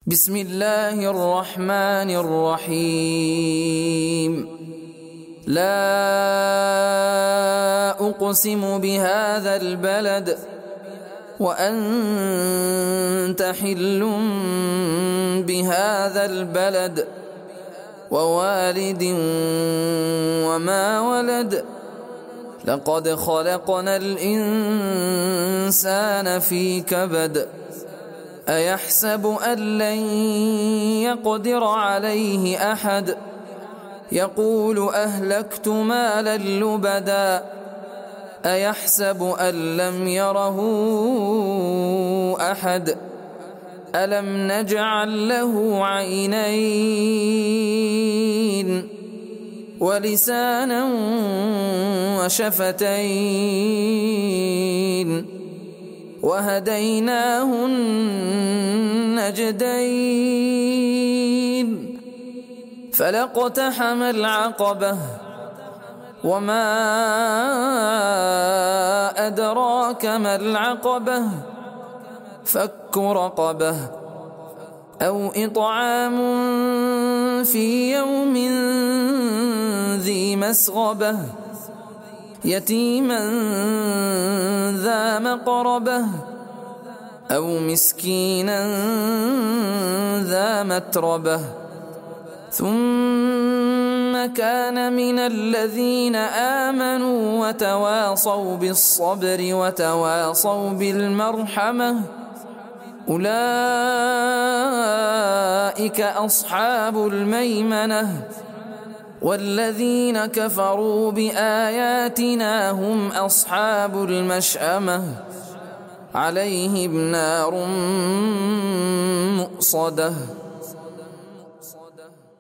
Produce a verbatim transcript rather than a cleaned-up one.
بسم الله الرحمن الرحيم. لا أقسم بهذا البلد وأنت حل بهذا البلد ووالد وما ولد لقد خلقنا الإنسان في كبد أيحسب أن لن يقدر عليه أحد يقول أهلكت مالا لبدا أيحسب أن لم يره أحد ألم نجعل له عينين ولسانا وشفتين وهديناه النجدين فلاقتحم العقبة وما أدراك ما العقبة فك رقبة أو إطعام في يوم ذي مسغبة يتيما ذا مقربة أو مسكينا ذا متربة ثم كان من الذين آمنوا وتواصوا بالصبر وتواصوا بالمرحمة أولئك أصحاب الميمنة والذين كفروا بآياتنا هم أصحاب المشأمة عليهم نار مؤصدة.